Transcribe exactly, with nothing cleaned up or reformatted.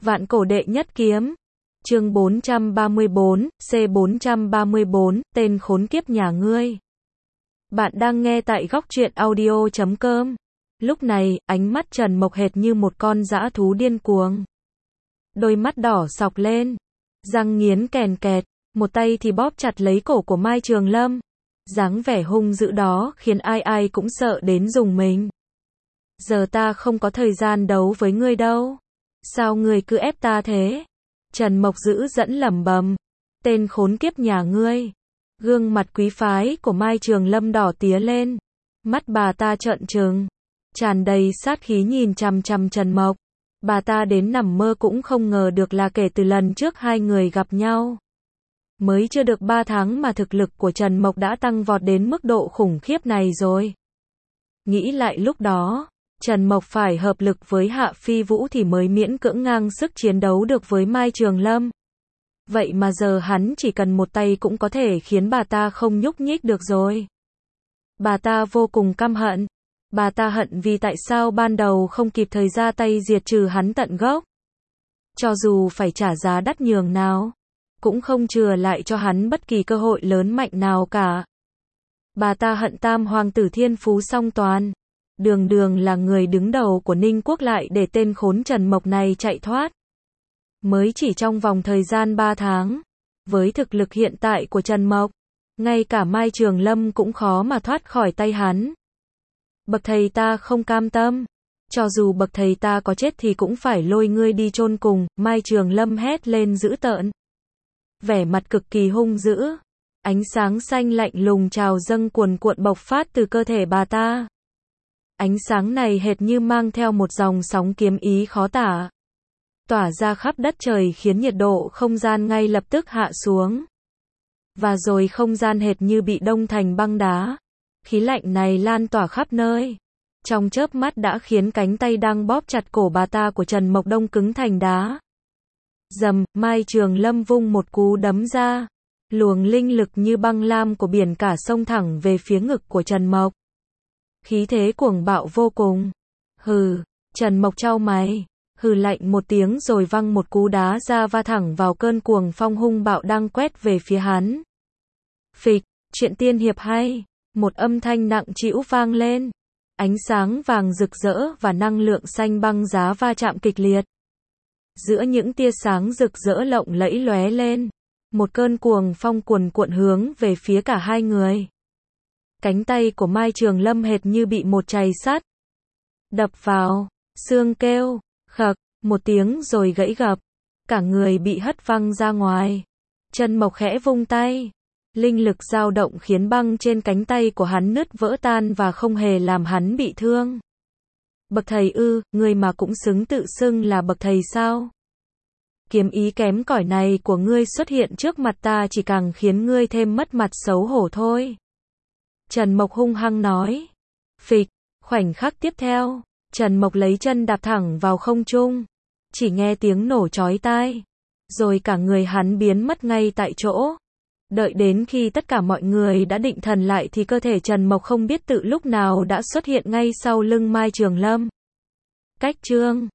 Vạn cổ đệ nhất kiếm. Chương bốn trăm ba mươi bốn, C bốn trăm ba mươi bốn, tên khốn kiếp nhà ngươi. Bạn đang nghe tại góc truyện audio chấm com. Lúc này, ánh mắt Trần Mộc hệt như một con dã thú điên cuồng. Đôi mắt đỏ sọc lên, răng nghiến kèn kẹt, một tay thì bóp chặt lấy cổ của Mai Trường Lâm. Dáng vẻ hung dữ đó khiến ai ai cũng sợ đến rùng mình. Giờ ta không có thời gian đấu với ngươi đâu. Sao ngươi cứ ép ta thế? Trần Mộc dữ dẫn lẩm bẩm. Tên khốn kiếp nhà ngươi. Gương mặt quý phái của Mai Trường Lâm đỏ tía lên. Mắt bà ta trợn trừng, tràn đầy sát khí nhìn chằm chằm Trần Mộc. Bà ta đến nằm mơ cũng không ngờ được là kể từ lần trước hai người gặp nhau, mới chưa được ba tháng mà thực lực của Trần Mộc đã tăng vọt đến mức độ khủng khiếp này rồi. Nghĩ lại lúc đó, Trần Mộc phải hợp lực với Hạ Phi Vũ thì mới miễn cưỡng ngang sức chiến đấu được với Mai Trường Lâm. Vậy mà giờ hắn chỉ cần một tay cũng có thể khiến bà ta không nhúc nhích được rồi. Bà ta vô cùng căm hận. Bà ta hận vì tại sao ban đầu không kịp thời ra tay diệt trừ hắn tận gốc. Cho dù phải trả giá đắt nhường nào, cũng không chừa lại cho hắn bất kỳ cơ hội lớn mạnh nào cả. Bà ta hận tam hoàng tử thiên phú song toàn. Đường đường là người đứng đầu của Ninh Quốc lại để tên khốn Trần Mộc này chạy thoát. Mới chỉ trong vòng thời gian ba tháng, với thực lực hiện tại của Trần Mộc, ngay cả Mai Trường Lâm cũng khó mà thoát khỏi tay hắn. Bậc thầy ta không cam tâm. Cho dù bậc thầy ta có chết thì cũng phải lôi ngươi đi chôn cùng, Mai Trường Lâm hét lên dữ tợn. Vẻ mặt cực kỳ hung dữ. Ánh sáng xanh lạnh lùng trào dâng cuồn cuộn bộc phát từ cơ thể bà ta. Ánh sáng này hệt như mang theo một dòng sóng kiếm ý khó tả, tỏa ra khắp đất trời khiến nhiệt độ không gian ngay lập tức hạ xuống. Và rồi không gian hệt như bị đông thành băng đá. Khí lạnh này lan tỏa khắp nơi. Trong chớp mắt đã khiến cánh tay đang bóp chặt cổ bà ta của Trần Mộc đông cứng thành đá. Dầm, Mai Trường Lâm vung một cú đấm ra. Luồng linh lực như băng lam của biển cả xông thẳng về phía ngực của Trần Mộc. Khí thế cuồng bạo vô cùng. Hừ, Trần Mộc chau mày, hừ lạnh một tiếng rồi văng một cú đá ra va thẳng vào cơn cuồng phong hung bạo đang quét về phía hắn. Phịch, chuyện tiên hiệp hay. Một âm thanh nặng trĩu vang lên. Ánh sáng vàng rực rỡ và năng lượng xanh băng giá va chạm kịch liệt. Giữa những tia sáng rực rỡ lộng lẫy lóe lên, một cơn cuồng phong cuồn cuộn hướng về phía cả hai người. Cánh tay của Mai Trường Lâm hệt như bị một chày sắt đập vào, xương kêu khặc một tiếng rồi gãy gập, cả người bị hất văng ra ngoài. Trần Mộc khẽ vung tay, linh lực dao động khiến băng trên cánh tay của hắn nứt vỡ tan và không hề làm hắn bị thương. Bậc thầy ư, ngươi mà cũng xứng tự xưng là bậc thầy sao? Kiếm ý kém cỏi này của ngươi xuất hiện trước mặt ta chỉ càng khiến ngươi thêm mất mặt xấu hổ thôi. Trần Mộc hung hăng nói. Phịch, khoảnh khắc tiếp theo, Trần Mộc lấy chân đạp thẳng vào không trung. Chỉ nghe tiếng nổ chói tai, rồi cả người hắn biến mất ngay tại chỗ. Đợi đến khi tất cả mọi người đã định thần lại thì cơ thể Trần Mộc không biết tự lúc nào đã xuất hiện ngay sau lưng Mai Trường Lâm. Cách chương